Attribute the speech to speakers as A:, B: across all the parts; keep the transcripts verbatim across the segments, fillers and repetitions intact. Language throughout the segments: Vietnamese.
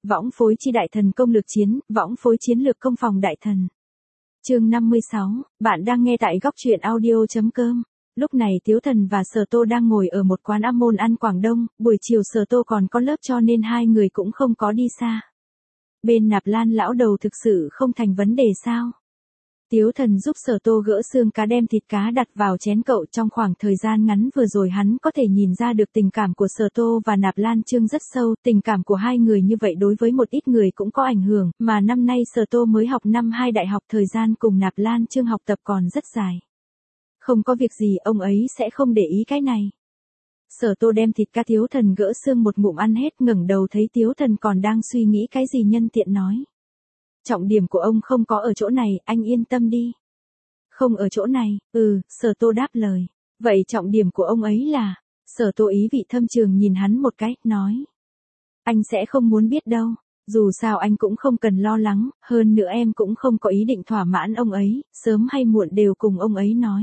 A: Võng phối chi đại thần công lược chiến, võng phối chiến lược công phòng đại thần. Chương năm mươi sáu, bạn đang nghe tại góc truyện audio.com. Lúc này Tiếu Thần và Sở Tô đang ngồi ở một quán am môn ăn Quảng Đông, buổi chiều Sở Tô còn có lớp cho nên hai người cũng không có đi xa. Bên Nạp Lan lão đầu thực sự không thành vấn đề sao? Tiếu Thần giúp Sở Tô gỡ xương cá đem thịt cá đặt vào chén cậu. Trong khoảng thời gian ngắn vừa rồi hắn có thể nhìn ra được tình cảm của Sở Tô và Nạp Lan Trương rất sâu, tình cảm của hai người như vậy đối với một ít người cũng có ảnh hưởng, mà năm nay Sở Tô mới học năm hai đại học, thời gian cùng Nạp Lan Trương học tập còn rất dài. Không có việc gì ông ấy sẽ không để ý cái này. Sở Tô đem thịt cá Tiếu Thần gỡ xương một ngụm ăn hết, ngẩng đầu thấy Tiếu Thần còn đang suy nghĩ cái gì nhân tiện nói. Trọng điểm của ông không có ở chỗ này, anh yên tâm đi. Không ở chỗ này, ừ, Sở Tô đáp lời. Vậy trọng điểm của ông ấy là, Sở Tô ý vị thâm trường nhìn hắn một cái, nói. Anh sẽ không muốn biết đâu, dù sao anh cũng không cần lo lắng, hơn nữa em cũng không có ý định thỏa mãn ông ấy, sớm hay muộn đều cùng ông ấy nói.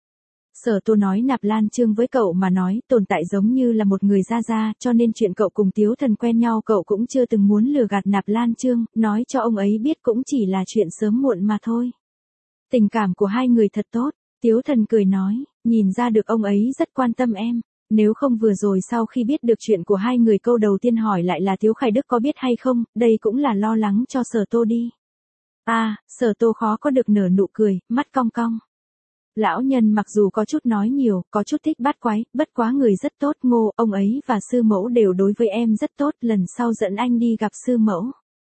A: Sở Tô nói Nạp Lan Trương với cậu mà nói, tồn tại giống như là một người ra ra, cho nên chuyện cậu cùng Tiếu Thần quen nhau cậu cũng chưa từng muốn lừa gạt Nạp Lan Trương, nói cho ông ấy biết cũng chỉ là chuyện sớm muộn mà thôi. Tình cảm của hai người thật tốt, Tiếu Thần cười nói, nhìn ra được ông ấy rất quan tâm em, nếu không vừa rồi sau khi biết được chuyện của hai người câu đầu tiên hỏi lại là Tiếu Khải Đức có biết hay không, đây cũng là lo lắng cho Sở Tô đi. À, Sở Tô khó có được nở nụ cười, mắt cong cong. Lão nhân mặc dù có chút nói nhiều, có chút thích bắt quái, bất quá người rất tốt, Ngô, ông ấy và sư mẫu đều đối với em rất tốt, lần sau dẫn anh đi gặp sư mẫu.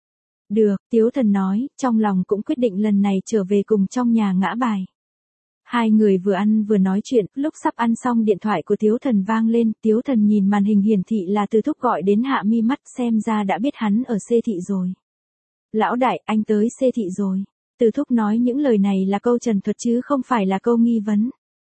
A: Được, Tiếu Thần nói, trong lòng cũng quyết định lần này trở về cùng trong nhà ngã bài. Hai người vừa ăn vừa nói chuyện, lúc sắp ăn xong điện thoại của Tiếu Thần vang lên, Tiếu Thần nhìn màn hình hiển thị là Từ Thúc gọi đến, hạ mi mắt, xem ra đã biết hắn ở xê thị rồi. Lão đại, anh tới xê thị rồi. Từ Thúc nói những lời này là câu trần thuật chứ không phải là câu nghi vấn.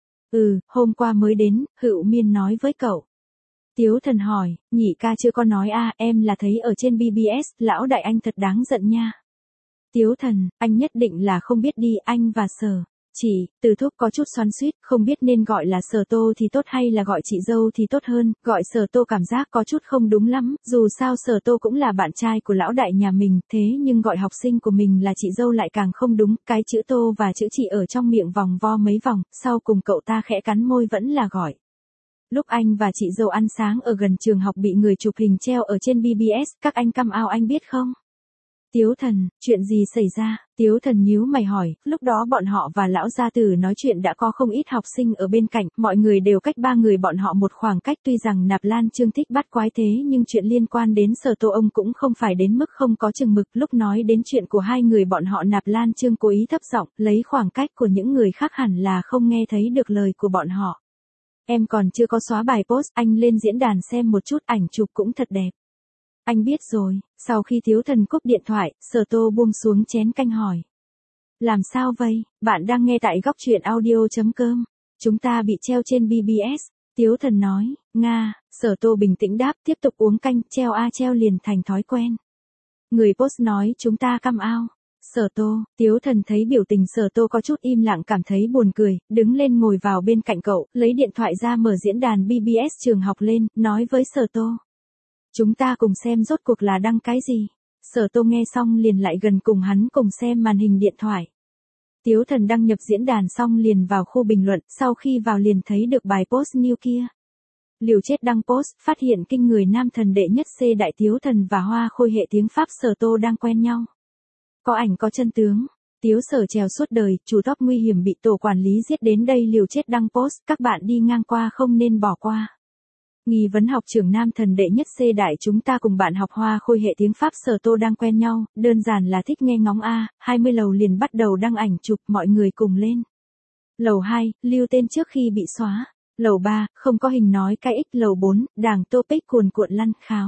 A: Ừ, hôm qua mới đến, Hữu Miên nói với cậu. Tiếu Thần hỏi, nhị ca chưa có nói à, em là thấy ở trên bê bê ét, lão đại anh thật đáng giận nha. Tiếu Thần, anh nhất định là không biết đi, anh và Sở. Chỉ, Từ Thúc có chút xoắn xuýt, không biết nên gọi là Sở Tô thì tốt hay là gọi chị dâu thì tốt hơn, gọi Sở Tô cảm giác có chút không đúng lắm, dù sao Sở Tô cũng là bạn trai của lão đại nhà mình, thế nhưng gọi học sinh của mình là chị dâu lại càng không đúng, cái chữ Tô và chữ chị ở trong miệng vòng vo mấy vòng, sau cùng cậu ta khẽ cắn môi vẫn là gọi. Lúc anh và chị dâu ăn sáng ở gần trường học bị người chụp hình treo ở trên bê bê ét, các anh căm ao anh biết không? Tiếu Thần, chuyện gì xảy ra? Tiếu Thần nhíu mày hỏi, lúc đó bọn họ và lão gia tử nói chuyện đã có không ít học sinh ở bên cạnh, mọi người đều cách ba người bọn họ một khoảng cách, tuy rằng Nạp Lan Trương thích bắt quái thế nhưng chuyện liên quan đến Sở Tô ông cũng không phải đến mức không có chừng mực, lúc nói đến chuyện của hai người bọn họ Nạp Lan Trương cố ý thấp giọng, lấy khoảng cách của những người khác hẳn là không nghe thấy được lời của bọn họ. Em còn chưa có xóa bài post, anh lên diễn đàn xem một chút, ảnh chụp cũng thật đẹp. Anh biết rồi, sau khi Tiếu Thần cúp điện thoại, Sở Tô buông xuống chén canh hỏi. Làm sao vậy, bạn đang nghe tại góc truyện audio.com, chúng ta bị treo trên bê bê ét, Tiếu Thần nói, Nga, Sở Tô bình tĩnh đáp, tiếp tục uống canh, treo a treo liền thành thói quen. Người post nói chúng ta căm ao. Sở Tô, Tiếu Thần thấy biểu tình Sở Tô có chút im lặng cảm thấy buồn cười, đứng lên ngồi vào bên cạnh cậu, lấy điện thoại ra mở diễn đàn bê bê ét trường học lên, nói với Sở Tô. Chúng ta cùng xem rốt cuộc là đăng cái gì. Sở Tô nghe xong liền lại gần cùng hắn cùng xem màn hình điện thoại. Tiếu Thần đăng nhập diễn đàn xong liền vào khu bình luận, sau khi vào liền thấy được bài post new kia. Liều chết đăng post, phát hiện kinh người nam thần đệ nhất C đại Tiếu Thần và Hoa Khôi hệ tiếng Pháp Sở Tô đang quen nhau. Có ảnh có chân tướng. Tiếu Sở trèo suốt đời, chủ top nguy hiểm bị tổ quản lý giết đến đây liều chết đăng post, các bạn đi ngang qua không nên bỏ qua. Nghi vấn học trưởng nam thần đệ nhất C đại chúng ta cùng bạn học Hoa Khôi hệ tiếng Pháp Sở Tô đang quen nhau, đơn giản là thích nghe ngóng a, hai mươi lầu liền bắt đầu đăng ảnh chụp, mọi người cùng lên. Lầu hai, lưu tên trước khi bị xóa. Lầu ba, không có hình nói cái ích. Lầu bốn, đảng topic cuồn cuộn lăn kháo.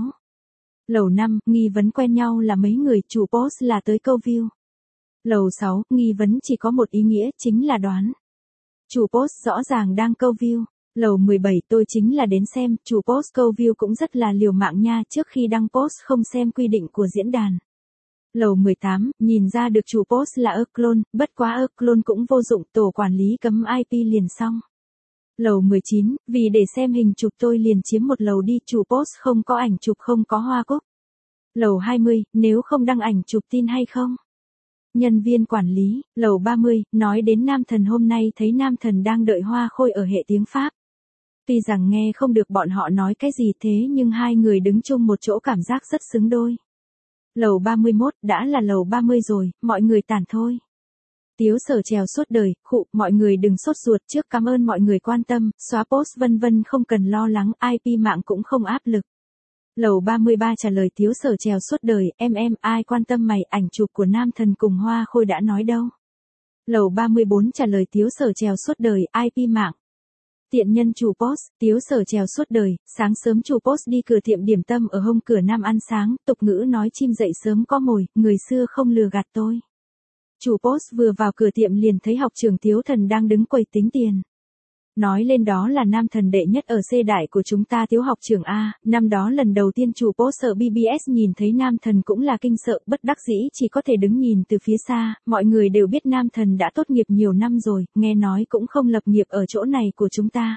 A: Lầu năm, nghi vấn quen nhau là mấy người, chủ post là tới câu view. Lầu sáu, nghi vấn chỉ có một ý nghĩa, chính là đoán. Chủ post rõ ràng đang câu view. Lầu mười bảy, tôi chính là đến xem, chủ post câu view cũng rất là liều mạng nha, trước khi đăng post không xem quy định của diễn đàn. Lầu mười tám, nhìn ra được chủ post là ơ clone, bất quá ơ clone cũng vô dụng, tổ quản lý cấm i pê liền xong. Lầu mười chín, vì để xem hình chụp tôi liền chiếm một lầu đi, chủ post không có ảnh chụp không có hoa cúc. Lầu hai mươi, nếu không đăng ảnh chụp tin hay không? Nhân viên quản lý, lầu ba mươi, nói đến Nam Thần hôm nay thấy Nam Thần đang đợi Hoa Khôi ở hệ tiếng Pháp. Tuy rằng nghe không được bọn họ nói cái gì thế nhưng hai người đứng chung một chỗ cảm giác rất xứng đôi. Lầu ba mươi mốt, đã là lầu ba mươi rồi, mọi người tản thôi. Tiếu Sở trèo suốt đời, khụ, mọi người đừng sốt ruột trước, cảm ơn mọi người quan tâm, xóa post vân vân không cần lo lắng, i pê mạng cũng không áp lực. Lầu ba mươi ba trả lời Tiếu Sở trèo suốt đời, em em, ai quan tâm mày, ảnh chụp của Nam Thần cùng Hoa Khôi đã nói đâu. Lầu ba mươi bốn trả lời Tiếu Sở trèo suốt đời, i pê mạng. Tiện nhân chủ post, Tiếu Sở trèo suốt đời, sáng sớm chủ post đi cửa tiệm điểm tâm ở hông cửa Nam ăn sáng, tục ngữ nói chim dậy sớm có mồi, người xưa không lừa gạt tôi. Chủ post vừa vào cửa tiệm liền thấy học trưởng Tiếu Thần đang đứng quầy tính tiền. Nói lên đó là Nam Thần đệ nhất ở C đại của chúng ta Tiếu học trưởng A, năm đó lần đầu tiên chủ post ở bê bê ét nhìn thấy Nam Thần cũng là kinh sợ, bất đắc dĩ chỉ có thể đứng nhìn từ phía xa, mọi người đều biết Nam Thần đã tốt nghiệp nhiều năm rồi, nghe nói cũng không lập nghiệp ở chỗ này của chúng ta.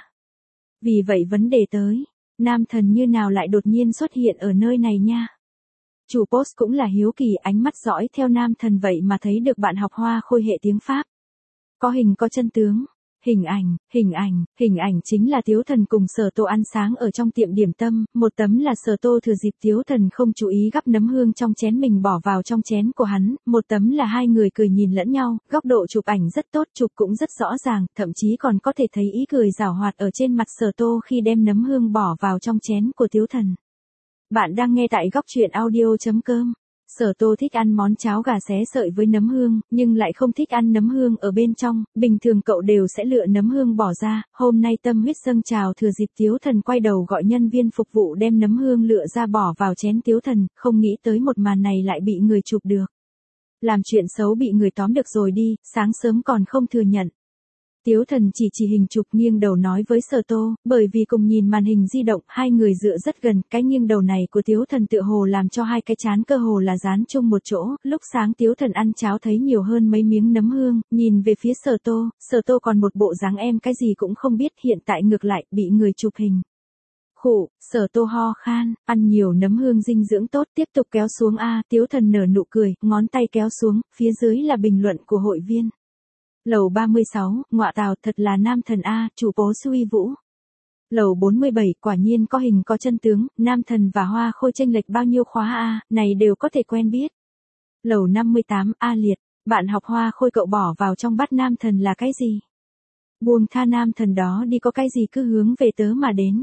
A: Vì vậy vấn đề tới, Nam Thần như nào lại đột nhiên xuất hiện ở nơi này nha. Chủ post cũng là hiếu kỳ, ánh mắt dõi theo Nam Thần vậy mà thấy được bạn học Hoa Khôi hệ tiếng Pháp. Có hình có chân tướng. Hình ảnh, hình ảnh, hình ảnh chính là Tiếu Thần cùng Sở Tô ăn sáng ở trong tiệm điểm tâm, một tấm là Sở Tô thừa dịp Tiếu Thần không chú ý gắp nấm hương trong chén mình bỏ vào trong chén của hắn, một tấm là hai người cười nhìn lẫn nhau, góc độ chụp ảnh rất tốt, chụp cũng rất rõ ràng, thậm chí còn có thể thấy ý cười giảo hoạt ở trên mặt Sở Tô khi đem nấm hương bỏ vào trong chén của Tiếu Thần. Bạn đang nghe tại góc truyện audio chấm com. Sở Tô thích ăn món cháo gà xé sợi với nấm hương, nhưng lại không thích ăn nấm hương ở bên trong, bình thường cậu đều sẽ lựa nấm hương bỏ ra, hôm nay tâm huyết dâng trào thừa dịp Tiếu Thần quay đầu gọi nhân viên phục vụ đem nấm hương lựa ra bỏ vào chén Tiếu Thần, không nghĩ tới một màn này lại bị người chụp được. Làm chuyện xấu bị người tóm được rồi đi, sáng sớm còn không thừa nhận. Tiếu Thần chỉ chỉ hình chụp nghiêng đầu nói với Sở Tô, bởi vì cùng nhìn màn hình di động, hai người dựa rất gần, cái nghiêng đầu này của Tiếu Thần tựa hồ làm cho hai cái chán cơ hồ là dán chung một chỗ, lúc sáng Tiếu Thần ăn cháo thấy nhiều hơn mấy miếng nấm hương, nhìn về phía Sở Tô, Sở Tô còn một bộ dáng em cái gì cũng không biết, hiện tại ngược lại, bị người chụp hình. Khụ, Sở Tô ho khan, ăn nhiều nấm hương dinh dưỡng tốt, tiếp tục kéo xuống a, Tiếu Thần nở nụ cười, ngón tay kéo xuống, phía dưới là bình luận của hội viên. Lầu ba mươi sáu, ngọa tào thật là Nam Thần A, chủ post uy vũ. Lầu bốn mươi bảy, quả nhiên có hình có chân tướng, Nam Thần và Hoa Khôi chênh lệch bao nhiêu khóa A, này đều có thể quen biết. Lầu năm mươi tám, A liệt, bạn học Hoa Khôi cậu bỏ vào trong bát Nam Thần là cái gì? Buông tha Nam Thần đó đi, có cái gì cứ hướng về tớ mà đến.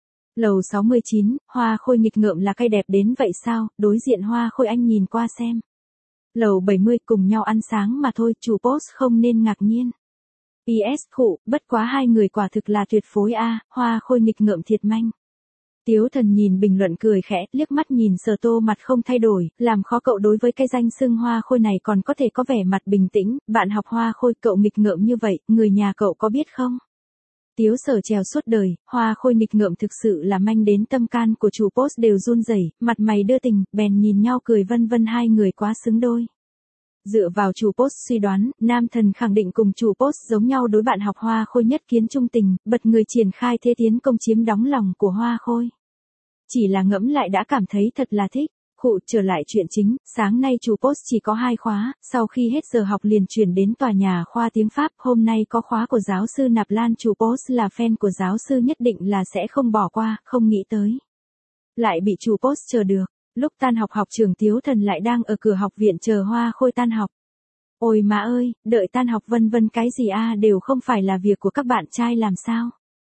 A: Lầu sáu mươi chín, Hoa Khôi nghịch ngợm là cây đẹp đến vậy sao, đối diện Hoa Khôi anh nhìn qua xem. Lầu bảy mươi, cùng nhau ăn sáng mà thôi, chủ post không nên ngạc nhiên. pê ét khụ, bất quá hai người quả thực là tuyệt phối a, Hoa Khôi nghịch ngợm thiệt manh. Tiếu Thần nhìn bình luận cười khẽ, liếc mắt nhìn Sở Tô mặt không thay đổi, làm khó cậu đối với cái danh xưng Hoa Khôi này còn có thể có vẻ mặt bình tĩnh, bạn học Hoa Khôi cậu nghịch ngợm như vậy, người nhà cậu có biết không? Tiếu Sở trèo suốt đời, Hoa Khôi nghịch ngợm thực sự là manh đến tâm can của chủ post đều run rẩy, mặt mày đưa tình, bèn nhìn nhau cười vân vân, hai người quá xứng đôi. Dựa vào chủ post suy đoán, Nam Thần khẳng định cùng chủ post giống nhau đối bạn học Hoa Khôi nhất kiến trung tình, bật người triển khai thế tiến công chiếm đóng lòng của Hoa Khôi. Chỉ là ngẫm lại đã cảm thấy thật là thích. Khụ, trở lại chuyện chính, sáng nay chủ post chỉ có hai khóa, sau khi hết giờ học liền chuyển đến tòa nhà khoa tiếng Pháp, hôm nay có khóa của giáo sư Nạp Lan, chủ post là fan của giáo sư nhất định là sẽ không bỏ qua, không nghĩ tới. Lại bị chủ post chờ được, lúc tan học học trưởng Tiếu Thần lại đang ở cửa học viện chờ Hoa Khôi tan học. Ôi má ơi, đợi tan học vân vân cái gì a đều không phải là việc của các bạn trai làm sao.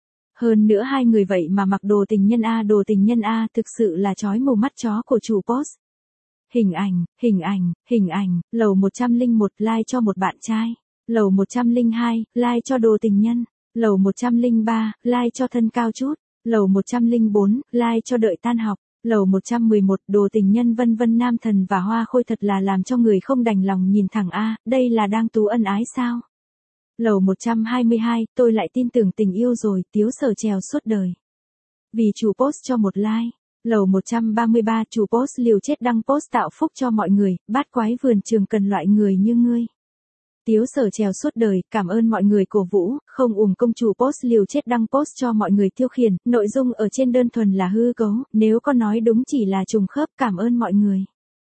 A: Hơn nữa hai người vậy mà mặc đồ tình nhân A, đồ tình nhân A thực sự là chói mù mắt chó của chủ post. Hình ảnh, hình ảnh, hình ảnh, lầu một trăm lẻ một like cho một bạn trai. Lầu một trăm lẻ hai, like cho đồ tình nhân. Lầu một trăm lẻ ba, like cho thân cao chút. Lầu một trăm lẻ bốn, like cho đợi tan học. Lầu một trăm mười một, đồ tình nhân vân vân. Nam Thần và Hoa Khôi thật là làm cho người không đành lòng nhìn thẳng A, đây là đang tú ân ái sao? Lầu một trăm hai mươi hai, tôi lại tin tưởng tình yêu rồi, Tiếu Sở trèo suốt đời. Vì chủ post cho một like. Lầu một trăm ba mươi ba, chủ post liều chết đăng post tạo phúc cho mọi người, bát quái vườn trường cần loại người như ngươi. Tiếu Sở trèo suốt đời, cảm ơn mọi người cổ vũ, không ủng công chủ post liều chết đăng post cho mọi người tiêu khiển, nội dung ở trên đơn thuần là hư cấu, nếu có nói đúng chỉ là trùng khớp, cảm ơn mọi người.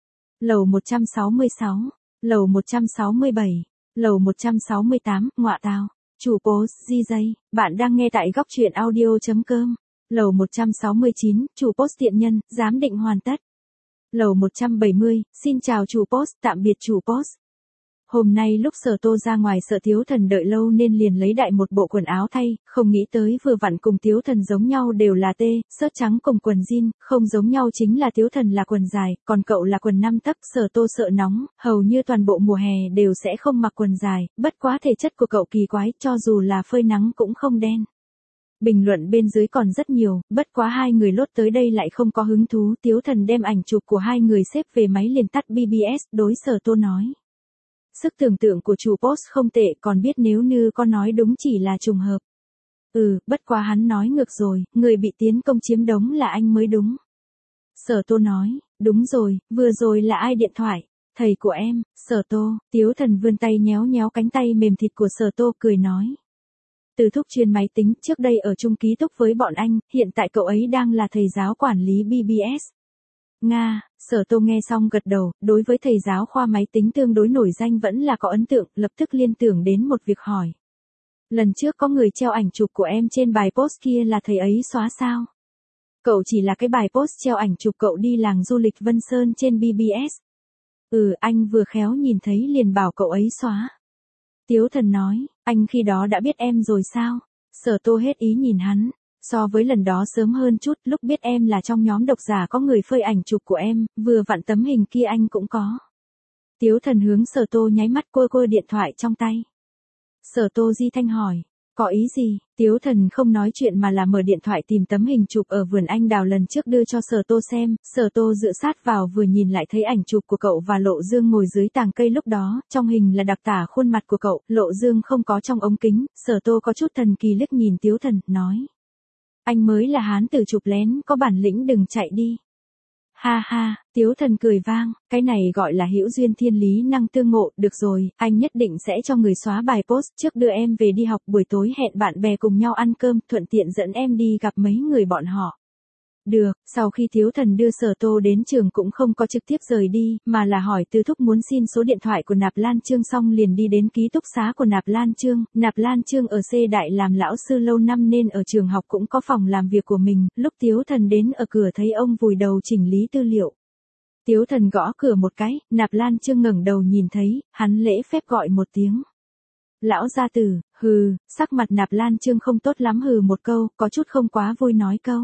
A: Lầu một trăm sáu mươi sáu, lầu một trăm sáu mươi bảy, lầu một trăm sáu mươi tám, ngọa tào. Chủ post, gi dây, bạn đang nghe tại góc truyện audio.com. Lầu một trăm sáu mươi chín, chủ post tiện nhân, giám định hoàn tất. Lầu một trăm bảy mươi, xin chào chủ post, tạm biệt chủ post. Hôm nay lúc Sở Tô ra ngoài sợ Tiếu Thần đợi lâu nên liền lấy đại một bộ quần áo thay, không nghĩ tới vừa vặn cùng Tiếu Thần giống nhau đều là tê, sớt trắng cùng quần jean, không giống nhau chính là Tiếu Thần là quần dài, còn cậu là quần năm tấc. Sở Tô sợ nóng, hầu như toàn bộ mùa hè đều sẽ không mặc quần dài, bất quá thể chất của cậu kỳ quái, cho dù là phơi nắng cũng không đen. Bình luận bên dưới còn rất nhiều, bất quá hai người lốt tới đây lại không có hứng thú. Tiếu Thần đem ảnh chụp của hai người xếp về máy liền tắt bê bê ét, đối Sở Tô nói. Sức tưởng tượng của chủ post không tệ, còn biết nếu như con nói đúng chỉ là trùng hợp. Ừ, bất quá hắn nói ngược rồi, người bị tiến công chiếm đống là anh mới đúng. Sở Tô nói, đúng rồi, vừa rồi là ai điện thoại? Thầy của em. Sở Tô. Tiếu Thần vươn tay nhéo nhéo cánh tay mềm thịt của Sở Tô, cười nói. Từ thúc chuyên máy tính, trước đây ở chung ký túc với bọn anh, hiện tại cậu ấy đang là thầy giáo quản lý bê bê ét. Nga. Sở Tô nghe xong gật đầu, đối với thầy giáo khoa máy tính tương đối nổi danh vẫn là có ấn tượng, lập tức liên tưởng đến một việc hỏi. Lần trước có người treo ảnh chụp của em trên bài post kia là thầy ấy xóa sao? Cậu chỉ là cái bài post treo ảnh chụp cậu đi làng du lịch Vân Sơn trên bê bê ét. Ừ, anh vừa khéo nhìn thấy liền bảo cậu ấy xóa. Tiếu Thần nói, anh khi đó đã biết em rồi sao? Sở Tô hết ý nhìn hắn. So với lần đó sớm hơn chút, lúc biết em là trong nhóm độc giả có người phơi ảnh chụp của em, vừa vặn tấm hình kia anh cũng có. Tiếu Thần hướng Sở Tô nháy mắt cua cua điện thoại trong tay. Sở Tô di thanh hỏi, có ý gì? Tiếu Thần không nói chuyện mà là mở điện thoại tìm tấm hình chụp ở vườn anh đào lần trước đưa cho Sở Tô xem. Sở Tô dựa sát vào vừa nhìn lại thấy ảnh chụp của cậu và Lộ Dương ngồi dưới tàng cây lúc đó, trong hình là đặc tả khuôn mặt của cậu, Lộ Dương không có trong ống kính. Sở Tô có chút thần kỳ liếc nhìn Tiếu Thần, nói. Anh mới là hán tử chụp lén, có bản lĩnh đừng chạy đi. Ha ha, Tiếu Thần cười vang, cái này gọi là hữu duyên thiên lý năng tương ngộ, được rồi, anh nhất định sẽ cho người xóa bài post trước đưa em về đi học, buổi tối hẹn bạn bè cùng nhau ăn cơm, thuận tiện dẫn em đi gặp mấy người bọn họ. Được, sau khi Tiếu Thần đưa Sở Tô đến trường cũng không có trực tiếp rời đi, mà là hỏi Từ Thúc muốn xin số điện thoại của Nạp Lan Trương xong liền đi đến ký túc xá của Nạp Lan Trương. Nạp Lan Trương ở C Đại làm lão sư lâu năm nên ở trường học cũng có phòng làm việc của mình, lúc Tiếu Thần đến ở cửa thấy ông vùi đầu chỉnh lý tư liệu. Tiếu Thần gõ cửa một cái, Nạp Lan Trương ngẩng đầu nhìn thấy, hắn lễ phép gọi một tiếng. Lão gia tử. Hừ, sắc mặt Nạp Lan Trương không tốt lắm, hừ một câu, có chút không quá vui nói câu.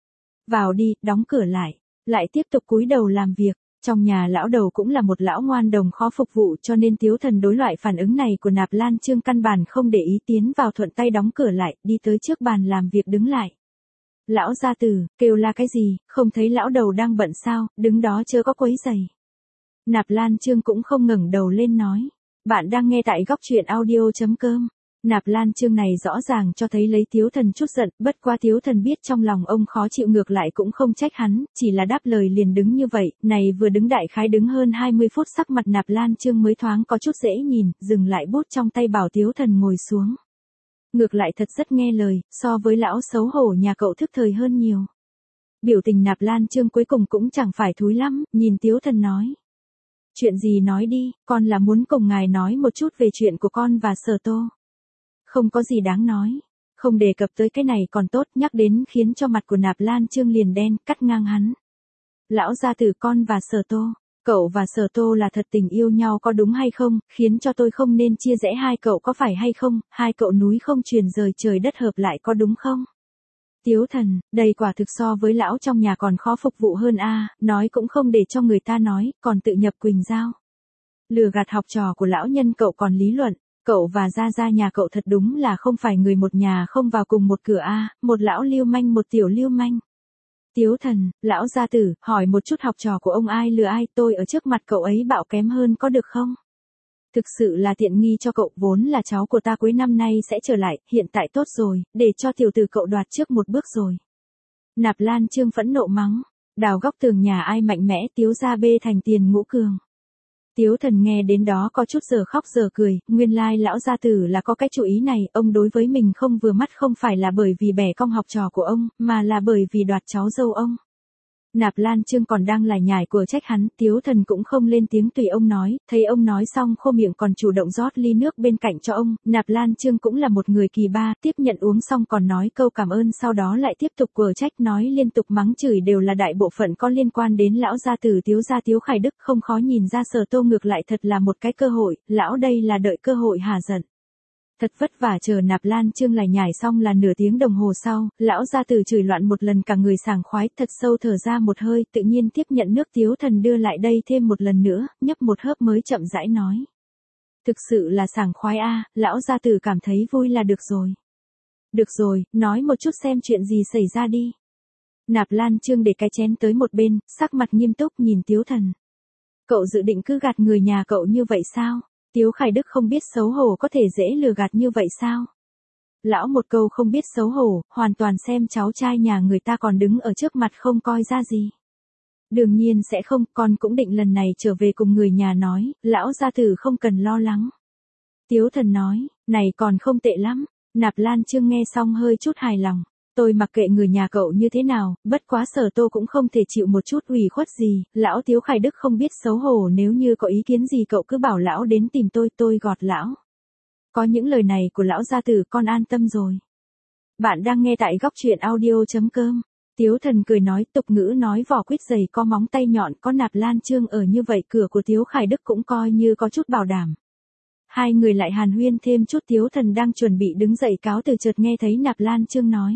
A: Vào đi, đóng cửa lại, lại tiếp tục cúi đầu làm việc. Trong nhà lão đầu cũng là một lão ngoan đồng khó phục vụ, cho nên Tiếu Thần đối loại phản ứng này của Nạp Lan Trương căn bản không để ý, tiến vào thuận tay đóng cửa lại, đi tới trước bàn làm việc đứng lại. Lão gia tử, kêu la cái gì, không thấy lão đầu đang bận sao, đứng đó chớ có quấy rầy. Nạp Lan Trương cũng không ngẩng đầu lên nói. Bạn đang nghe tại góc truyện audio.com. Nạp Lan Trương này rõ ràng cho thấy lấy Tiếu Thần chút giận, bất quá Tiếu Thần biết trong lòng ông khó chịu ngược lại cũng không trách hắn, chỉ là đáp lời liền đứng như vậy, này vừa đứng đại khái đứng hơn hai mươi phút sắc mặt Nạp Lan Trương mới thoáng có chút dễ nhìn, dừng lại bút trong tay bảo Tiếu Thần ngồi xuống. Ngược lại thật rất nghe lời, so với lão xấu hổ nhà cậu thức thời hơn nhiều. Biểu tình Nạp Lan Trương cuối cùng cũng chẳng phải thúi lắm, nhìn Tiếu Thần nói. Chuyện gì nói đi, con là muốn cùng ngài nói một chút về chuyện của con và Sở Tô. Không có gì đáng nói, không đề cập tới cái này còn tốt, nhắc đến khiến cho mặt của Nạp Lan Trương liền đen, cắt ngang hắn. Lão gia tử, con và Sở Tô, cậu và Sở Tô là thật tình yêu nhau có đúng hay không, khiến cho tôi không nên chia rẽ hai cậu có phải hay không, hai cậu núi không truyền rời trời đất hợp lại có đúng không? Tiếu Thần, đây quả thực so với lão trong nhà còn khó phục vụ hơn a, nói cũng không để cho người ta nói, còn tự nhập quỳnh dao. Lừa gạt học trò của lão nhân cậu còn lý luận. Cậu và Gia Gia nhà cậu thật đúng là không phải người một nhà không vào cùng một cửa a, một lão lưu manh một tiểu lưu manh. Tiếu Thần, lão gia tử, hỏi một chút học trò của ông ai lừa ai, tôi ở trước mặt cậu ấy bạo kém hơn có được không? Thực sự là tiện nghi cho cậu, vốn là cháu của ta cuối năm nay sẽ trở lại, hiện tại tốt rồi, để cho tiểu tử cậu đoạt trước một bước rồi. Nạp Lan Trương phẫn nộ mắng, đào góc tường nhà ai mạnh mẽ, Tiếu gia bê thành tiền ngũ cường. Tiếu Thần nghe đến đó có chút giờ khóc giờ cười, nguyên lai lão gia tử là có cái chủ ý này, ông đối với mình không vừa mắt không phải là bởi vì bẻ cong học trò của ông, mà là bởi vì đoạt cháu dâu ông. Nạp Lan Trương còn đang lải nhải của trách hắn, Tiếu Thần cũng không lên tiếng tùy ông nói, thấy ông nói xong khô miệng còn chủ động rót ly nước bên cạnh cho ông, Nạp Lan Trương cũng là một người kỳ ba, tiếp nhận uống xong còn nói câu cảm ơn sau đó lại tiếp tục quở trách nói liên tục mắng chửi đều là đại bộ phận có liên quan đến lão gia tử Tiếu gia Tiếu Khải Đức, không khó nhìn ra Sở Tô ngược lại thật là một cái cơ hội, lão đây là đợi cơ hội hả giận. Thật vất vả chờ Nạp Lan Trương lại nhảy xong là nửa tiếng đồng hồ sau, lão gia tử chửi loạn một lần cả người sảng khoái, thật sâu thở ra một hơi, tự nhiên tiếp nhận nước Tiếu Thần đưa lại đây thêm một lần nữa, nhấp một hớp mới chậm rãi nói. Thực sự là sảng khoái a, lão gia tử cảm thấy vui là được rồi. Được rồi, nói một chút xem chuyện gì xảy ra đi. Nạp Lan Trương để cái chén tới một bên, sắc mặt nghiêm túc nhìn Tiếu Thần. Cậu dự định cứ gạt người nhà cậu như vậy sao? Tiếu Khải Đức không biết xấu hổ có thể dễ lừa gạt như vậy sao? Lão một câu không biết xấu hổ, hoàn toàn xem cháu trai nhà người ta còn đứng ở trước mặt không coi ra gì. Đương nhiên sẽ không, con cũng định lần này trở về cùng người nhà nói, lão gia tử không cần lo lắng. Tiếu Thần nói, này còn không tệ lắm, Nạp Lan Trương nghe xong hơi chút hài lòng. Tôi mặc kệ người nhà cậu như thế nào, bất quá Sở Tô cũng không thể chịu một chút ủy khuất gì, lão Tiếu Khải Đức không biết xấu hổ, nếu như có ý kiến gì cậu cứ bảo lão đến tìm tôi, tôi gọt lão. Có những lời này của lão gia tử con an tâm rồi. Bạn đang nghe tại góc truyện audio chấm com. Tiếu Thần cười nói, tục ngữ nói vỏ quýt dày có móng tay nhọn, có Nạp Lan Trương ở như vậy cửa của Tiếu Khải Đức cũng coi như có chút bảo đảm. Hai người lại hàn huyên thêm chút, Tiếu Thần đang chuẩn bị đứng dậy cáo từ chợt nghe thấy Nạp Lan Trương nói.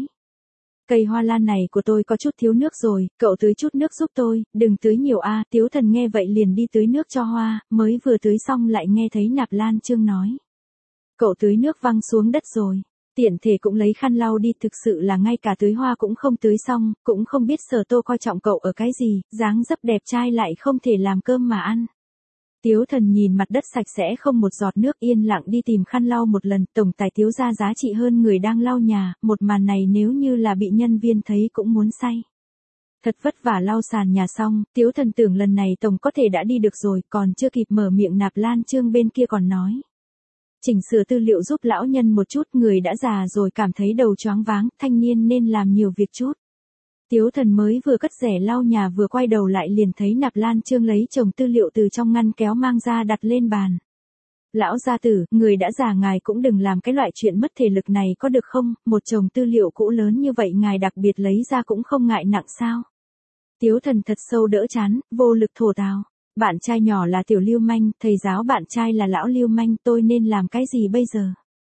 A: Cây hoa lan này của tôi có chút thiếu nước rồi, cậu tưới chút nước giúp tôi, đừng tưới nhiều a. Tiếu Thần nghe vậy liền đi tưới nước cho hoa, mới vừa tưới xong lại nghe thấy Nạp Lan Trương nói. Cậu tưới nước văng xuống đất rồi, tiện thể cũng lấy khăn lau đi, thực sự là ngay cả tưới hoa cũng không tưới xong, cũng không biết Sở Tô coi trọng cậu ở cái gì, dáng dấp đẹp trai lại không thể làm cơm mà ăn. Tiếu Thần nhìn mặt đất sạch sẽ không một giọt nước yên lặng đi tìm khăn lau một lần, tổng tài Tiếu gia giá trị hơn người đang lau nhà, một màn này nếu như là bị nhân viên thấy cũng muốn say. Thật vất vả lau sàn nhà xong, Tiếu Thần tưởng lần này tổng có thể đã đi được rồi, còn chưa kịp mở miệng Nạp Lan Trương bên kia còn nói. Chỉnh sửa tư liệu giúp lão nhân một chút, người đã già rồi cảm thấy đầu choáng váng, thanh niên nên làm nhiều việc chút. Tiếu Thần mới vừa cất rẻ lau nhà vừa quay đầu lại liền thấy Nạp Lan Trương lấy chồng tư liệu từ trong ngăn kéo mang ra đặt lên bàn. Lão gia tử, người đã già ngài cũng đừng làm cái loại chuyện mất thể lực này có được không, một chồng tư liệu cũ lớn như vậy ngài đặc biệt lấy ra cũng không ngại nặng sao. Tiếu Thần thật sâu đỡ chán, vô lực thổ thào. Bạn trai nhỏ là tiểu lưu manh, thầy giáo bạn trai là lão lưu manh, tôi nên làm cái gì bây giờ?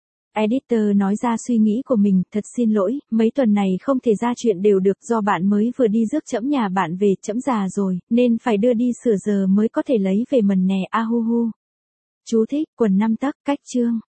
A: Editor nói ra suy nghĩ của mình, thật xin lỗi, mấy tuần này không thể ra chuyện đều được do bạn mới vừa đi rước trẫm nhà bạn về, trẫm già rồi, nên phải đưa đi sửa giờ mới có thể lấy về mần nè a hu hu. Chú thích, quần năm tấc, cách chương.